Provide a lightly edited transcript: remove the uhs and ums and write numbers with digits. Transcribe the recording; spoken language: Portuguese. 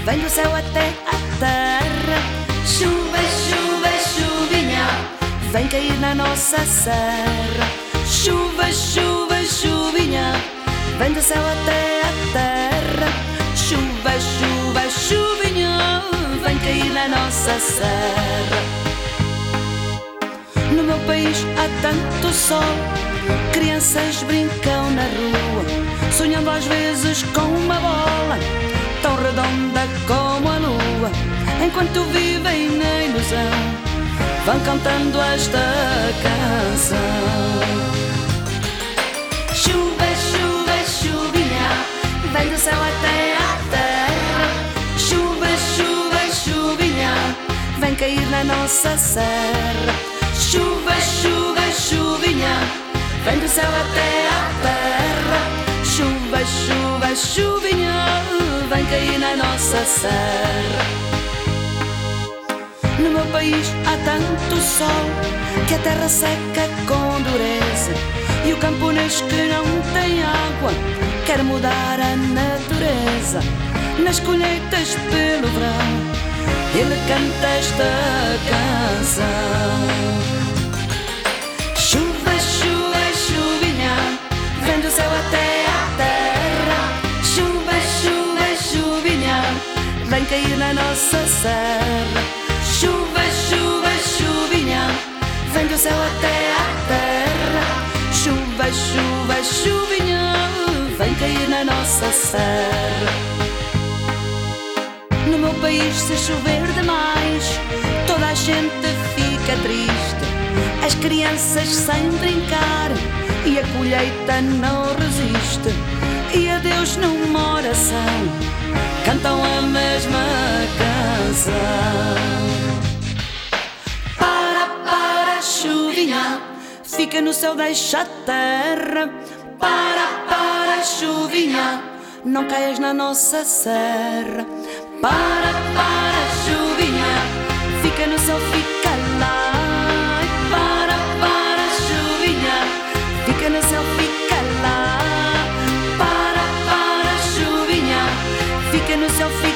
vem do céu até a terra. Chuva, chuva, chuvinha, vem cair na nossa serra. Chuva, chuva, chuvinha, vem do céu até a terra. Chuva, chuva, chuvinha, vem cair na nossa serra. No meu país há tanto sol, crianças brincam na rua, sonhando às vezes com uma bola tão redonda como a lua. Enquanto vivem na ilusão, vão cantando esta canção. Chuva, chuva, chuvinha, vem do céu até à terra. Chuva, chuva, chuvinha, vem cair na nossa serra. Chuva, chuva, chuvinha, vem do céu até à terra. Chuva, chuva, chuvinha, vem cair na nossa serra. No meu país há tanto sol que a terra seca com dureza, e o camponês que não tem água quer mudar a natureza. Nas colheitas pelo verão ele canta esta canção. Chuva, chuva, chuvinha, vem do céu até à terra. Chuva, chuva, chuvinha, vem cair na nossa serra. Chuva, chuva, chuvinha, vem do céu até à terra. Chuva, chuva, chuvinha, vem cair na nossa serra. No meu país, se chover demais, toda a gente fica triste. As crianças sem brincar e a colheita não resiste. E a Deus numa oração cantam a mesma canção. Para, chuvinha, fica no céu, deixa a terra. Para, chuvinha, não caias na nossa serra. Para, chuvinha, fica no céu, fica lá. Para, chuvinha, fica no céu, fica lá. Para, chuvinha, fica no céu, fica lá.